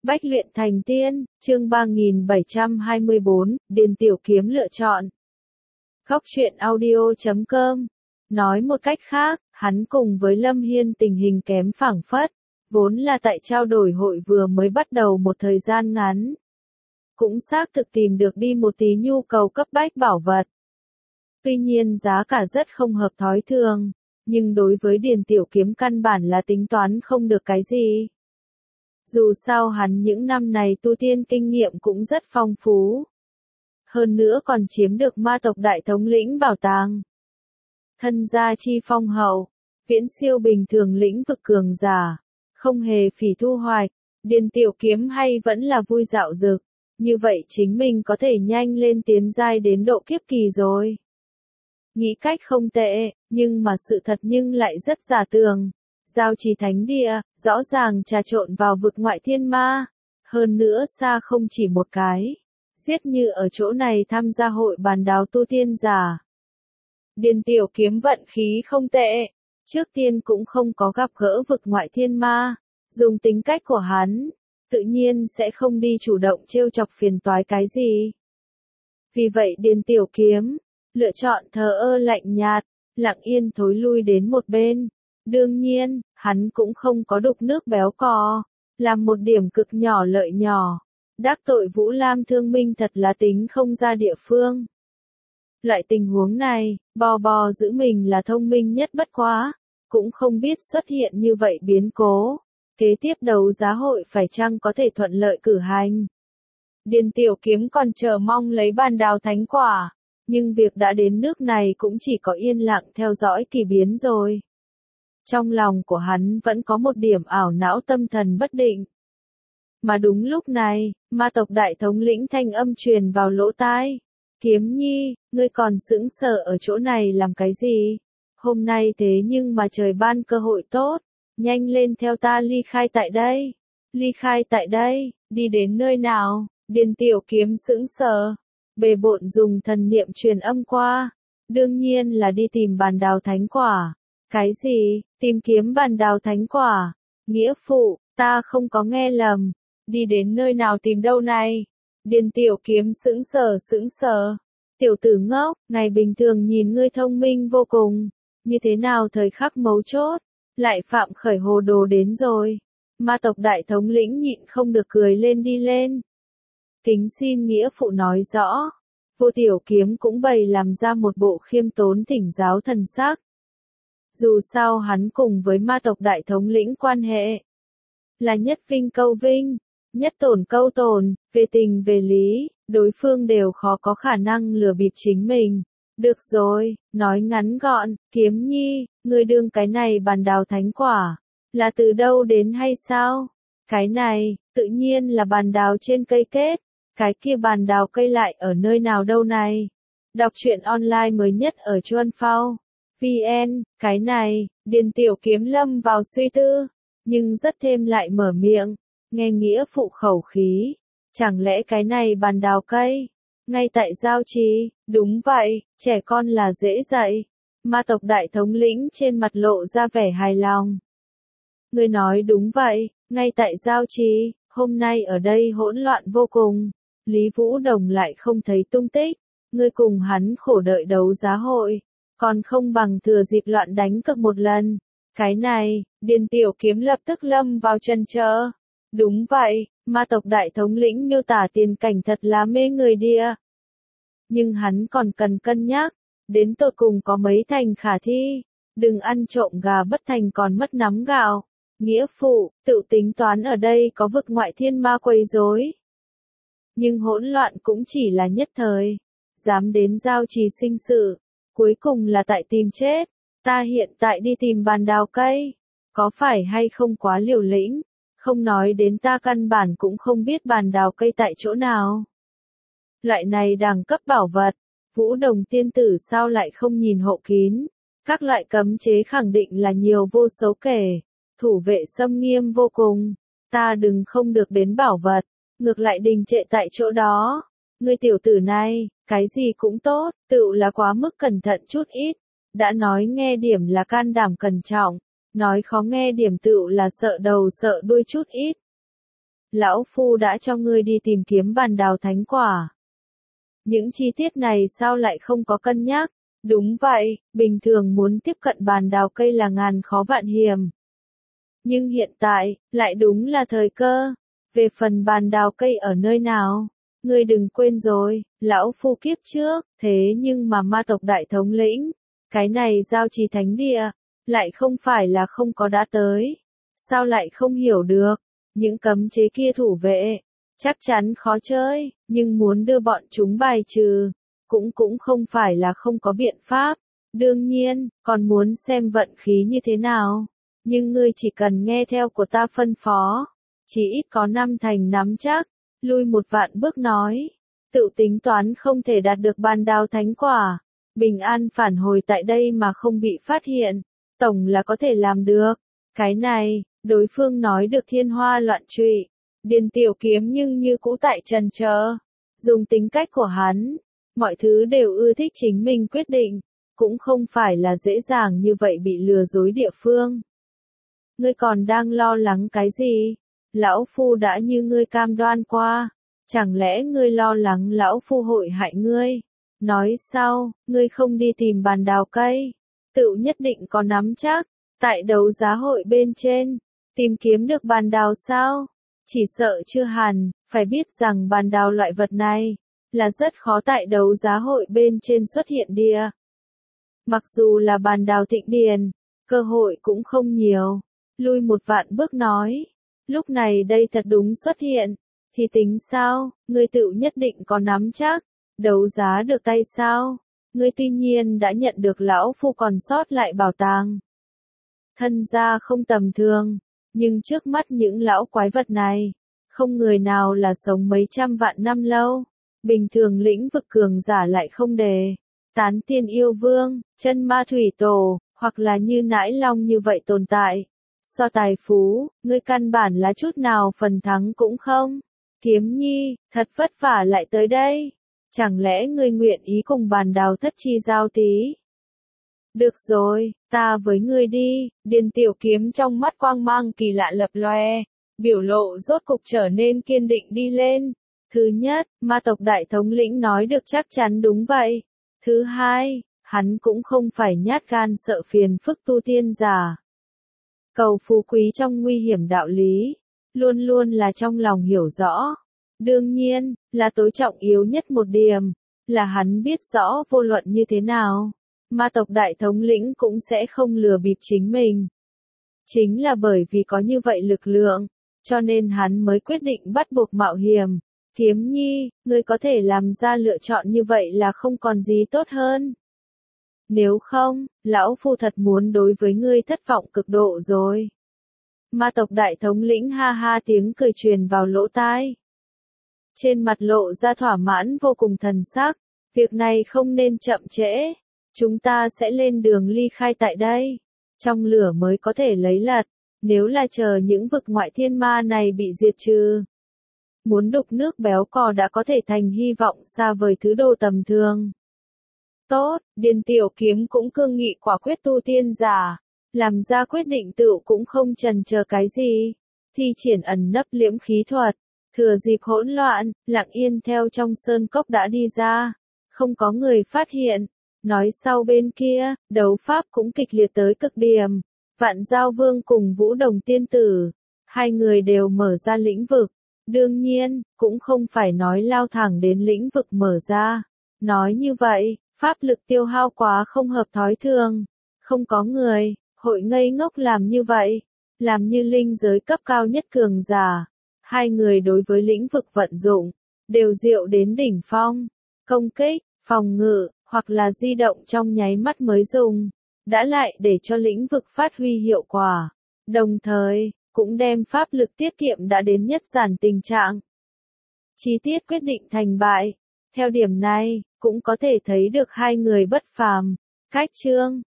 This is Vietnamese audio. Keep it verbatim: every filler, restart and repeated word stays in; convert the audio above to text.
Bách luyện thành tiên, chương ba nghìn bảy trăm hai mươi bốn, Điền Tiểu Kiếm lựa chọn. Góc truyện audio chấm com. Nói một cách khác, hắn cùng với Lâm Hiên tình hình kém phảng phất, vốn là tại trao đổi hội vừa mới bắt đầu một thời gian ngắn. Cũng xác thực tìm được đi một tí nhu cầu cấp bách bảo vật. Tuy nhiên giá cả rất không hợp thói thường, nhưng đối với Điền Tiểu Kiếm căn bản là tính toán không được cái gì. Dù sao hắn những năm này tu tiên kinh nghiệm cũng rất phong phú. Hơn nữa còn chiếm được ma tộc đại thống lĩnh bảo tàng. Thân gia chi phong hậu, viễn siêu bình thường lĩnh vực cường giả, không hề phỉ thu hoạch, Điền Tiểu Kiếm hay vẫn là vui dạo dực, như vậy chính mình có thể nhanh lên tiến giai đến độ kiếp kỳ rồi. Nghĩ cách không tệ, nhưng mà sự thật nhưng lại rất giả tường. Giao trì thánh địa, rõ ràng trà trộn vào vực ngoại thiên ma. Hơn nữa xa không chỉ một cái. Giết như ở chỗ này tham gia hội bàn đào tu tiên giả. Điền Tiểu Kiếm vận khí không tệ. Trước tiên cũng không có gặp gỡ vực ngoại thiên ma. Dùng tính cách của hắn, tự nhiên sẽ không đi chủ động trêu chọc phiền toái cái gì. Vì vậy Điền Tiểu Kiếm lựa chọn thờ ơ lạnh nhạt, lặng yên thối lui đến một bên. Đương nhiên, hắn cũng không có đục nước béo cò, làm một điểm cực nhỏ lợi nhỏ. Đắc tội Vũ Lam Thương Minh thật là tính không ra địa phương. Loại tình huống này, bò bò giữ mình là thông minh nhất bất quá, cũng không biết xuất hiện như vậy biến cố. Kế tiếp đấu giá hội phải chăng có thể thuận lợi cử hành. Điền Tiểu Kiếm còn chờ mong lấy bàn đào thánh quả, nhưng việc đã đến nước này cũng chỉ có yên lặng theo dõi kỳ biến rồi. Trong lòng của hắn vẫn có một điểm ảo não tâm thần bất định. Mà đúng lúc này, ma tộc đại thống lĩnh thanh âm truyền vào lỗ tai. Kiếm Nhi, ngươi còn sững sờ ở chỗ này làm cái gì? Hôm nay thế nhưng mà trời ban cơ hội tốt. Nhanh lên theo ta ly khai tại đây. Ly khai tại đây, đi đến nơi nào? Điền Tiểu Kiếm sững sờ. Bề bộn dùng thần niệm truyền âm qua. Đương nhiên là đi tìm bàn đào thánh quả. Cái gì, tìm kiếm bàn đào thánh quả? Nghĩa phụ, ta không có nghe lầm. Đi đến nơi nào tìm đâu này? Điền Tiểu Kiếm sững sờ sững sờ. Tiểu tử ngốc, ngày bình thường nhìn ngươi thông minh vô cùng. Như thế nào thời khắc mấu chốt, lại phạm khởi hồ đồ đến rồi. Ma tộc đại thống lĩnh nhịn không được cười lên đi lên. Kính xin nghĩa phụ nói rõ. Vô Tiểu Kiếm cũng bày làm ra một bộ khiêm tốn thỉnh giáo thần sắc. Dù sao hắn cùng với ma tộc đại thống lĩnh quan hệ là nhất vinh câu vinh, nhất tổn câu tổn, về tình về lý, đối phương đều khó có khả năng lừa bịp chính mình. Được rồi, nói ngắn gọn, Kiếm Nhi, ngươi đương cái này bàn đào thánh quả, là từ đâu đến hay sao? Cái này, tự nhiên là bàn đào trên cây kết, cái kia bàn đào cây lại ở nơi nào đâu này? Đọc truyện online mới nhất ở Chuan Phao. vê en, cái này, Điền Tiểu Kiếm lâm vào suy tư, nhưng rất thêm lại mở miệng, nghe nghĩa phụ khẩu khí, chẳng lẽ cái này bàn đào cây, ngay tại giao trì, đúng vậy, trẻ con là dễ dạy, ma tộc đại thống lĩnh trên mặt lộ ra vẻ hài lòng. Ngươi nói đúng vậy, ngay tại giao trì, hôm nay ở đây hỗn loạn vô cùng, Lý Vũ Đồng lại không thấy tung tích, ngươi cùng hắn khổ đợi đấu giá hội. Còn không bằng thừa dịp loạn đánh cược một lần. Cái này, Điền Tiểu Kiếm lập tức lâm vào chân chợ. Đúng vậy, ma tộc đại thống lĩnh miêu tả tiền cảnh thật là mê người đìa. Nhưng hắn còn cần cân nhắc, đến tột cùng có mấy thành khả thi. Đừng ăn trộm gà bất thành còn mất nắm gạo. Nghĩa phụ, tự tính toán ở đây có vực ngoại thiên ma quấy rối. Nhưng hỗn loạn cũng chỉ là nhất thời. Dám đến giao trì sinh sự. Cuối cùng là tại tìm chết, ta hiện tại đi tìm bàn đào cây, có phải hay không quá liều lĩnh, không nói đến ta căn bản cũng không biết bàn đào cây tại chỗ nào. Loại này đẳng cấp bảo vật, Vũ Đồng tiên tử sao lại không nhìn hộ kín, các loại cấm chế khẳng định là nhiều vô số kể, thủ vệ xâm nghiêm vô cùng, ta đừng không được đến bảo vật, ngược lại đình trệ tại chỗ đó. Ngươi tiểu tử này, cái gì cũng tốt, tựu là quá mức cẩn thận chút ít. Đã nói nghe điểm là can đảm cẩn trọng, nói khó nghe điểm tựu là sợ đầu sợ đuôi chút ít. lão phu đã cho ngươi đi tìm kiếm bàn đào thánh quả. Những chi tiết này sao lại không có cân nhắc? Đúng vậy, bình thường muốn tiếp cận bàn đào cây là ngàn khó vạn hiểm. Nhưng hiện tại, lại đúng là thời cơ. Về phần bàn đào cây ở nơi nào? Ngươi đừng quên rồi, lão phu kiếp trước, thế nhưng mà ma tộc đại thống lĩnh, cái này giao trì thánh địa, lại không phải là không có đã tới. Sao lại không hiểu được, những cấm chế kia thủ vệ, chắc chắn khó chơi, nhưng muốn đưa bọn chúng bài trừ, cũng cũng không phải là không có biện pháp. Đương nhiên, còn muốn xem vận khí như thế nào, nhưng ngươi chỉ cần nghe theo của ta phân phó, chỉ ít có năm thành nắm chắc. Lui một vạn bước nói, tự tính toán không thể đạt được bàn đào thánh quả, bình an phản hồi tại đây mà không bị phát hiện, tổng là có thể làm được. Cái này, đối phương nói được thiên hoa loạn trụy, Điền Tiểu Kiếm nhưng như cũ tại trần chờ. Dùng tính cách của hắn, mọi thứ đều ưa thích chính mình quyết định, cũng không phải là dễ dàng như vậy bị lừa dối địa phương. Ngươi còn đang lo lắng cái gì? Lão phu đã như ngươi cam đoan qua, chẳng lẽ ngươi lo lắng lão phu hội hại ngươi? Nói sao, ngươi không đi tìm bàn đào cây, tự nhất định có nắm chắc, tại đấu giá hội bên trên, tìm kiếm được bàn đào sao? Chỉ sợ chưa hẳn, phải biết rằng bàn đào loại vật này, là rất khó tại đấu giá hội bên trên xuất hiện địa. Mặc dù là bàn đào thịnh điền, cơ hội cũng không nhiều. Lui một vạn bước nói. Lúc này đây thật đúng xuất hiện, thì tính sao, ngươi tự nhất định có nắm chắc, đấu giá được tay sao, ngươi tuy nhiên đã nhận được lão phu còn sót lại bảo tàng. Thân gia không tầm thường, nhưng trước mắt những lão quái vật này, không người nào là sống mấy trăm vạn năm lâu, bình thường lĩnh vực cường giả lại không đề, tán tiên yêu vương, chân ma thủy tổ, hoặc là như nãi long như vậy tồn tại. So tài phú, ngươi căn bản là chút nào phần thắng cũng không. Kiếm Nhi, thật vất vả lại tới đây. Chẳng lẽ ngươi nguyện ý cùng bàn đào thất chi giao tí? Được rồi, ta với ngươi đi. Điền Tiểu Kiếm trong mắt quang mang kỳ lạ lập loè, biểu lộ rốt cục trở nên kiên định đi lên. Thứ nhất, ma tộc đại thống lĩnh nói được chắc chắn đúng vậy. Thứ hai, hắn cũng không phải nhát gan sợ phiền phức tu tiên giả. Cầu phú quý trong nguy hiểm đạo lý, luôn luôn là trong lòng hiểu rõ. Đương nhiên, là tối trọng yếu nhất một điểm, là hắn biết rõ vô luận như thế nào, ma tộc đại thống lĩnh cũng sẽ không lừa bịp chính mình. Chính là bởi vì có như vậy lực lượng, cho nên hắn mới quyết định bắt buộc mạo hiểm. Kiếm Nhi, ngươi có thể làm ra lựa chọn như vậy là không còn gì tốt hơn. Nếu không, lão phu thật muốn đối với ngươi thất vọng cực độ rồi. Ma tộc đại thống lĩnh ha ha tiếng cười truyền vào lỗ tai. Trên mặt lộ ra thỏa mãn vô cùng thần sắc, việc này không nên chậm trễ. Chúng ta sẽ lên đường ly khai tại đây. Trong lửa mới có thể lấy lật, nếu là chờ những vực ngoại thiên ma này bị diệt trừ. Muốn đục nước béo cò đã có thể thành hy vọng xa vời thứ đồ tầm thường. Tốt, Điền Tiểu Kiếm cũng cương nghị quả quyết tu tiên giả, làm ra quyết định tự cũng không chần chờ cái gì, thi triển ẩn nấp liễm khí thuật, thừa dịp hỗn loạn, lặng yên theo trong sơn cốc đã đi ra, không có người phát hiện. Nói sau bên kia, đấu pháp cũng kịch liệt tới cực điểm, Vạn Giao Vương cùng Vũ Đồng Tiên Tử, hai người đều mở ra lĩnh vực, đương nhiên, cũng không phải nói lao thẳng đến lĩnh vực mở ra, nói như vậy. Pháp lực tiêu hao quá không hợp thói thường, không có người, hội ngây ngốc làm như vậy, làm như linh giới cấp cao nhất cường giả. Hai người đối với lĩnh vực vận dụng, đều diệu đến đỉnh phong, công kích, phòng ngự, hoặc là di động trong nháy mắt mới dùng, đã lại để cho lĩnh vực phát huy hiệu quả, đồng thời, cũng đem pháp lực tiết kiệm đã đến nhất giản tình trạng. Chi tiết quyết định thành bại. Theo điểm này, cũng có thể thấy được hai người bất phàm. Cách chương